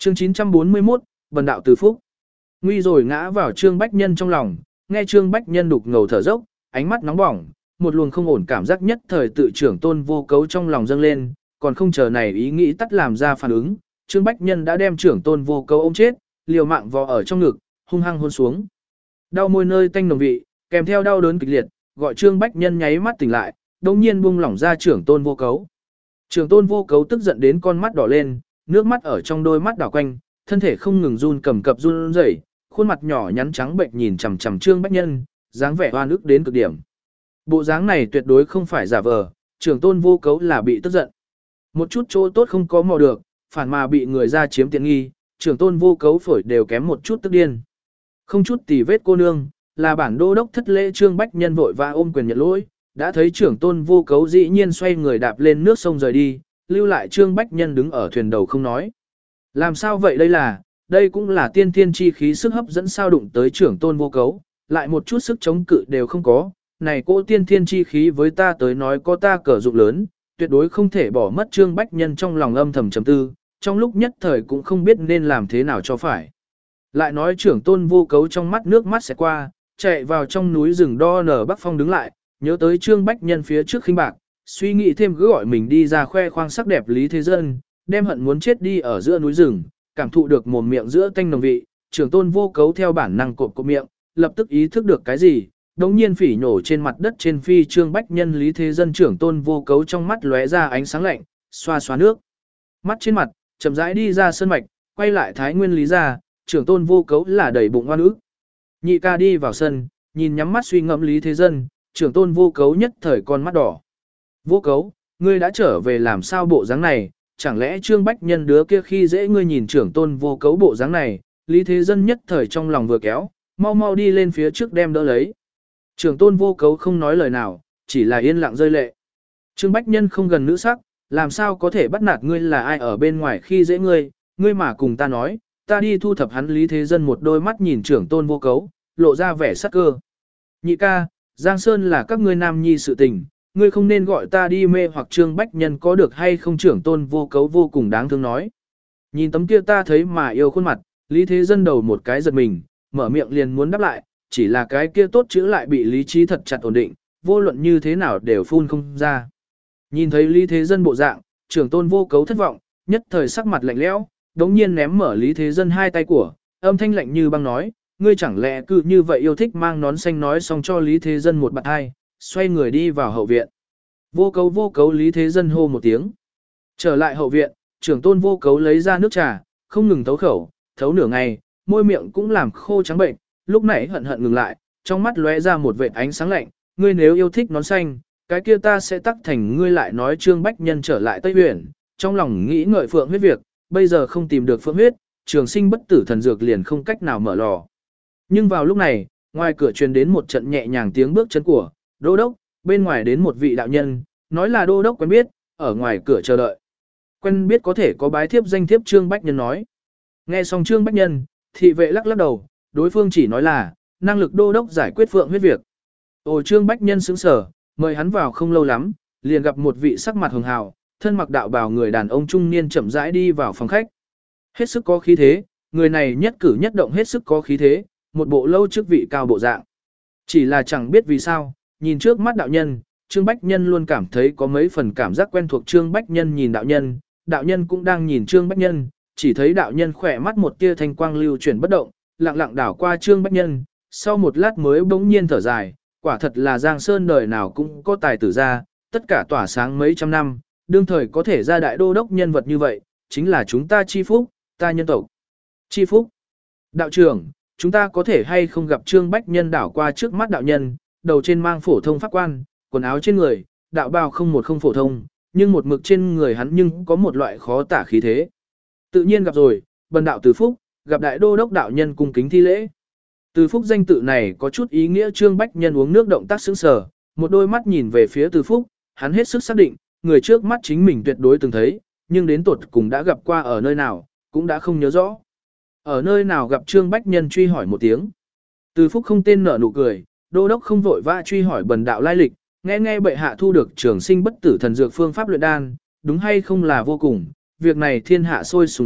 Chương 941, Bần đạo từ phúc. Nguy rồi ngã vào Trương Bách Nhân trong lòng, nghe Trương Bách Nhân đục ngầu thở dốc, ánh mắt nóng bỏng, một luồng không ổn cảm giác nhất thời tự trưởng tôn vô cấu trong lòng dâng lên, còn không chờ này ý nghĩ tắt làm ra phản ứng, Trương Bách Nhân đã đem trưởng tôn vô cấu ôm chết, liều mạng vò ở trong ngực, hung hăng hôn xuống. Đau môi nơi tanh nồng vị, kèm theo đau đớn kịch liệt, gọi Trương Bách Nhân nháy mắt tỉnh lại, đồng nhiên buông lỏng ra trưởng tôn vô cấu. Trưởng tôn vô cấu tức giận đến con mắt đỏ lên, nước mắt ở trong đôi mắt đảo quanh, thân thể không ngừng run cầm cập run rẩy, khuôn mặt nhỏ nhắn trắng bệnh nhìn chằm chằm Trương Bách Nhân, dáng vẻ oan ức đến cực điểm. Bộ dáng này tuyệt đối không phải giả vờ, trưởng tôn vô cấu là bị tức giận. Một chút chỗ tốt không có mò được, phản mà bị người ra chiếm tiện nghi, trưởng tôn vô cấu phổi đều kém một chút tức điên. Không chút tì vết cô nương, là bản đô đốc thất lễ. Trương Bách Nhân vội và ôm quyền nhận lỗi, đã thấy trưởng tôn vô cấu dĩ nhiên xoay người đạp lên nước sông rời đi, lưu lại Trương Bách Nhân đứng ở thuyền đầu không nói. Làm sao vậy đây cũng là tiên thiên chi khí sức hấp dẫn sao đụng tới trưởng tôn vô cấu, lại một chút sức chống cự đều không có, này cô tiên thiên chi khí với ta tới nói có ta cờ dụng lớn, tuyệt đối không thể bỏ mất. Trương Bách Nhân trong lòng âm thầm trầm tư, trong lúc nhất thời cũng không biết nên làm thế nào cho phải. Lại nói trưởng tôn vô cấu trong mắt nước mắt sẽ qua, chạy vào trong núi rừng đo nở Bắc Phong đứng lại, nhớ tới Trương Bách Nhân phía trước khinh bạc, suy nghĩ thêm cứ gọi mình đi ra khoe khoang sắc đẹp Lý Thế Dân, đem hận muốn chết đi ở giữa núi rừng, cảm thụ được mồm miệng giữa tanh nồng vị, trưởng tôn vô cấu theo bản năng cộp miệng, lập tức ý thức được cái gì, đống nhiên phỉ nhổ trên mặt đất trên phi Trương Bách Nhân. Lý Thế Dân trưởng tôn vô cấu trong mắt lóe ra ánh sáng lạnh, xoa xoa nước mắt trên mặt, chậm rãi đi ra sân mạch, quay lại Thái Nguyên Lý ra, trưởng tôn vô cấu là đầy bụng oan ức. Nhị ca đi vào sân, nhìn nhắm mắt suy ngẫm Lý Thế Dân, trưởng tôn vô cấu nhất thời con mắt đỏ. Vô cấu, ngươi đã trở về làm sao bộ dáng này, chẳng lẽ Trương Bách Nhân đứa kia khi dễ ngươi? Nhìn trưởng tôn vô cấu bộ dáng này, Lý Thế Dân nhất thời trong lòng vừa kéo, mau mau đi lên phía trước đem đỡ lấy. Trưởng tôn vô cấu không nói lời nào, chỉ là yên lặng rơi lệ. Trương Bách Nhân không gần nữ sắc, làm sao có thể bắt nạt ngươi? Là ai ở bên ngoài khi dễ ngươi, ngươi mà cùng ta nói, ta đi thu thập hắn. Lý Thế Dân một đôi mắt nhìn trưởng tôn vô cấu, lộ ra vẻ sắc cơ. Nhị ca, Giang Sơn là các ngươi nam nhi sự tình, ngươi không nên gọi ta đi mê hoặc Trương Bách Nhân có được hay không? Trưởng tôn vô cấu vô cùng đáng thương nói. Nhìn tấm kia ta thấy mà yêu khuôn mặt, Lý Thế Dân đầu một cái giật mình, mở miệng liền muốn đáp lại, chỉ là cái kia tốt chữ lại bị lý trí thật chặt ổn định, vô luận như thế nào đều phun không ra. Nhìn thấy Lý Thế Dân bộ dạng, trưởng tôn vô cấu thất vọng, nhất thời sắc mặt lạnh lẽo, đống nhiên ném mở Lý Thế Dân hai tay của, âm thanh lạnh như băng nói, ngươi chẳng lẽ cứ như vậy yêu thích mang nón xanh? Nói xong cho Lý Thế Dân một bạt hai, xoay người đi vào hậu viện. Vô cấu Lý Thế Dân hô một tiếng. Trở lại hậu viện, trưởng tôn vô cấu lấy ra nước trà, không ngừng thấu khẩu, thấu nửa ngày, môi miệng cũng làm khô trắng bệnh, lúc nãy hận ngừng lại, trong mắt lóe ra một vệt ánh sáng lạnh, ngươi nếu yêu thích nón xanh, cái kia ta sẽ tắc thành ngươi. Lại nói Trương Bách Nhân trở lại Tây Huyền, trong lòng nghĩ ngợi phượng huyết việc, bây giờ không tìm được phượng huyết, trường sinh bất tử thần dược liền không cách nào mở lò. Nhưng vào lúc này, ngoài cửa truyền đến một trận nhẹ nhàng tiếng bước chân của đô đốc, bên ngoài đến một vị đạo nhân, nói là đô đốc quen biết, ở ngoài cửa chờ đợi. Quen biết có thể có bái thiếp danh thiếp? Trương Bách Nhân nói. Nghe xong Trương Bách Nhân, thị vệ lắc lắc đầu, đối phương chỉ nói là năng lực đô đốc giải quyết phượng huyết việc. Ồ, Trương Bách Nhân sững sờ, mời hắn vào không lâu lắm, liền gặp một vị sắc mặt hường hào, thân mặc đạo bào người đàn ông trung niên chậm rãi đi vào phòng khách. Hết sức có khí thế, người này nhất cử nhất động hết sức có khí thế, một bộ lâu chức vị cao bộ dạng. Chỉ là chẳng biết vì sao, nhìn trước mắt đạo nhân, Trương Bách Nhân luôn cảm thấy có mấy phần cảm giác quen thuộc. Trương Bách Nhân nhìn đạo nhân cũng đang nhìn Trương Bách Nhân, chỉ thấy đạo nhân khỏe mắt một tia thanh quang lưu chuyển bất động, lặng lặng đảo qua Trương Bách Nhân, sau một lát mới bỗng nhiên thở dài, quả thật là Giang Sơn đời nào cũng có tài tử ra, tất cả tỏa sáng mấy trăm năm, đương thời có thể ra đại đô đốc nhân vật như vậy, chính là chúng ta chi phúc, ta nhân tộc. Chi phúc. Đạo trưởng, chúng ta có thể hay không gặp? Trương Bách Nhân đảo qua trước mắt đạo nhân, đầu trên mang phổ thông pháp quan, quần áo trên người, đạo bào không phổ thông, nhưng một mực trên người hắn nhưng có một loại khó tả khí thế. Tự nhiên gặp rồi, bần đạo Từ Phúc, gặp đại đô đốc. Đạo nhân cung kính thi lễ. Từ Phúc danh tự này có chút ý nghĩa. Trương Bách Nhân uống nước động tác sững sờ, một đôi mắt nhìn về phía Từ Phúc, hắn hết sức xác định, người trước mắt chính mình tuyệt đối từng thấy, nhưng đến tột cùng đã gặp qua ở nơi nào, cũng đã không nhớ rõ. Ở nơi nào gặp? Trương Bách Nhân truy hỏi một tiếng. Từ Phúc không tên nở nụ cười, đô đốc không vội vã truy hỏi bần đạo lai lịch, nghe bệ hạ thu được trường sinh bất tử thần dược phương pháp luyện đan, đúng hay không là vô cùng, việc này thiên hạ sôi sùng sục,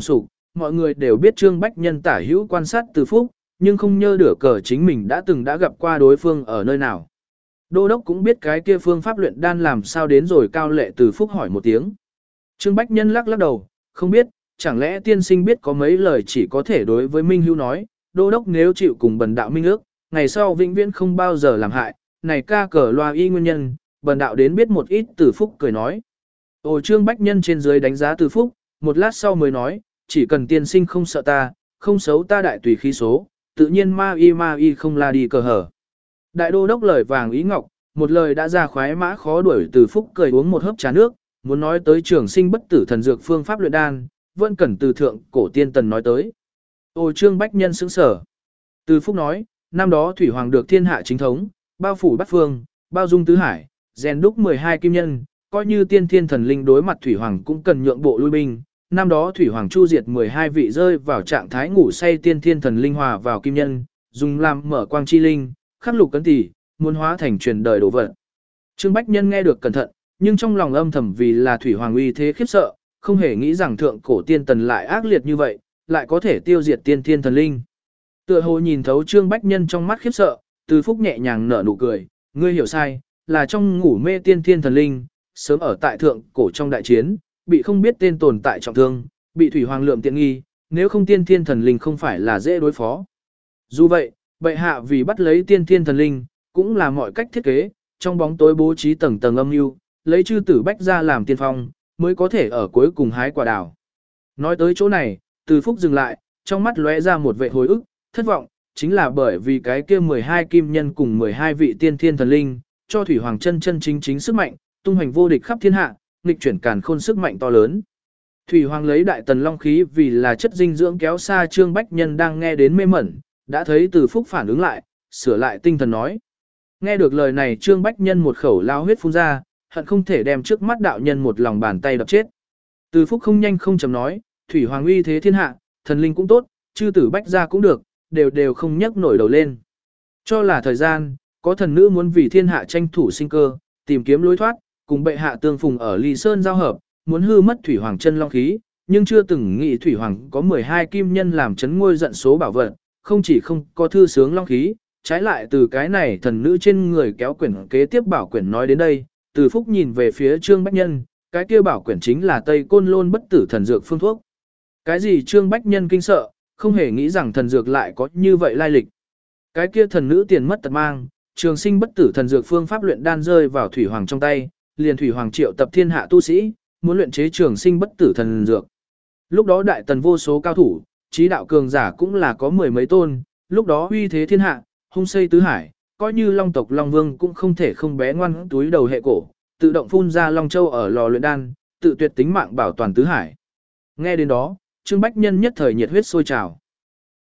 mọi người đều biết Trương Bách Nhân tả hữu quan sát Từ Phúc, nhưng không nhớ được cờ chính mình đã gặp qua đối phương ở nơi nào. Đô đốc cũng biết cái kia phương pháp luyện đan làm sao đến rồi Cao Lệ Từ Phúc hỏi một tiếng. Trương Bách Nhân lắc đầu, không biết, chẳng lẽ tiên sinh biết có mấy lời chỉ có thể đối với Minh Hữu nói, đô đốc nếu chịu cùng bần đạo minh ước, ngày sau vĩnh viễn không bao giờ làm hại, này ca cờ loa y nguyên nhân, bần đạo đến biết một ít. Từ Phúc cười nói. Ồ, Trương Bách Nhân trên dưới đánh giá Từ Phúc, một lát sau mới nói, chỉ cần tiên sinh không sợ ta, không xấu ta đại tùy khí số, tự nhiên ma y không la đi cờ hở. Đại đô đốc lời vàng ý ngọc, một lời đã ra khoái mã khó đuổi. Từ Phúc cười uống một hớp trà nước, muốn nói tới trường sinh bất tử thần dược phương pháp luyện đan, vẫn cần từ thượng cổ tiên tần nói tới. Ồ, Trương Bách Nhân sững sở. Từ Phúc nói, năm đó Thủy Hoàng được thiên hạ chính thống, bao phủ bát phương, bao dung tứ hải, rèn đúc 12 kim nhân, coi như tiên thiên thần linh đối mặt Thủy Hoàng cũng cần nhượng bộ lui binh. Năm đó Thủy Hoàng chu diệt 12 vị rơi vào trạng thái ngủ say tiên thiên thần linh hòa vào kim nhân, dùng làm mở quang chi linh, khắc lục cấn tỷ, muốn hóa thành truyền đời đồ vật. Trương Bách Nhân nghe được cẩn thận, nhưng trong lòng âm thầm vì là Thủy Hoàng uy thế khiếp sợ, không hề nghĩ rằng thượng cổ tiên tần lại ác liệt như vậy, lại có thể tiêu diệt tiên thiên thần linh. Tựa hồ nhìn thấu Trương Bách Nhân trong mắt khiếp sợ, Từ Phúc nhẹ nhàng nở nụ cười, ngươi hiểu sai, là trong ngủ mê tiên thiên thần linh, sớm ở tại thượng cổ trong đại chiến, bị không biết tên tồn tại trọng thương, bị Thủy Hoàng lượm tiện nghi, nếu không tiên thiên thần linh không phải là dễ đối phó. Dù vậy, bệ hạ vì bắt lấy tiên thiên thần linh, cũng là mọi cách thiết kế, trong bóng tối bố trí tầng tầng âm mưu, lấy chư tử bách ra làm tiên phong, mới có thể ở cuối cùng hái quả đào. Nói tới chỗ này, Từ Phúc dừng lại, trong mắt lóe ra một vẻ hồi ức, thất vọng, chính là bởi vì cái kia 12 kim nhân cùng 12 vị tiên thiên thần linh, cho Thủy Hoàng chân chân chính sức mạnh, tung hoành vô địch khắp thiên hạ, nghịch chuyển càn khôn sức mạnh to lớn. Thủy Hoàng lấy đại tần long khí vì là chất dinh dưỡng kéo xa Trương Bách Nhân đang nghe đến mê mẩn, đã thấy Từ Phúc phản ứng lại, sửa lại tinh thần nói. Nghe được lời này Trương Bách Nhân một khẩu lao huyết phun ra, hận không thể đem trước mắt đạo nhân một lòng bàn tay đập chết. Từ Phúc không nhanh không chậm nói, Thủy Hoàng uy thế thiên hạ, thần linh cũng tốt, chư tử bách gia cũng được, đều không nhấc nổi đầu lên. Cho là thời gian, có thần nữ muốn vì thiên hạ tranh thủ sinh cơ, tìm kiếm lối thoát, cùng bệ hạ tương phùng ở Ly Sơn giao hợp, muốn hư mất Thủy Hoàng chân long khí, nhưng chưa từng nghĩ Thủy Hoàng có 12 kim nhân làm chấn ngôi giận số bảo vật, không chỉ không có thư sướng long khí, trái lại từ cái này thần nữ trên người kéo quyển kế tiếp bảo quyển nói đến đây, Từ Phúc nhìn về phía Trương Bách Nhân, cái kia bảo quyển chính là Tây Côn Lôn bất tử thần dược phương thuốc. Cái gì Trương Bách Nhân kinh sợ, không hề nghĩ rằng thần dược lại có như vậy lai lịch. Cái kia thần nữ tiền mất tật mang, trường sinh bất tử thần dược phương pháp luyện đan rơi vào Thủy Hoàng trong tay, liền Thủy Hoàng triệu tập thiên hạ tu sĩ, muốn luyện chế trường sinh bất tử thần dược. Lúc đó đại tần vô số cao thủ, trí đạo cường giả cũng là có mười mấy tôn, lúc đó uy thế thiên hạ, hung xây tứ hải, coi như Long tộc Long Vương cũng không thể không bé ngoan túi đầu hệ cổ, tự động phun ra Long Châu ở lò luyện đan, tự tuyệt tính mạng bảo toàn tứ hải. Nghe đến đó, Trương Bách Nhân nhất thời nhiệt huyết sôi trào.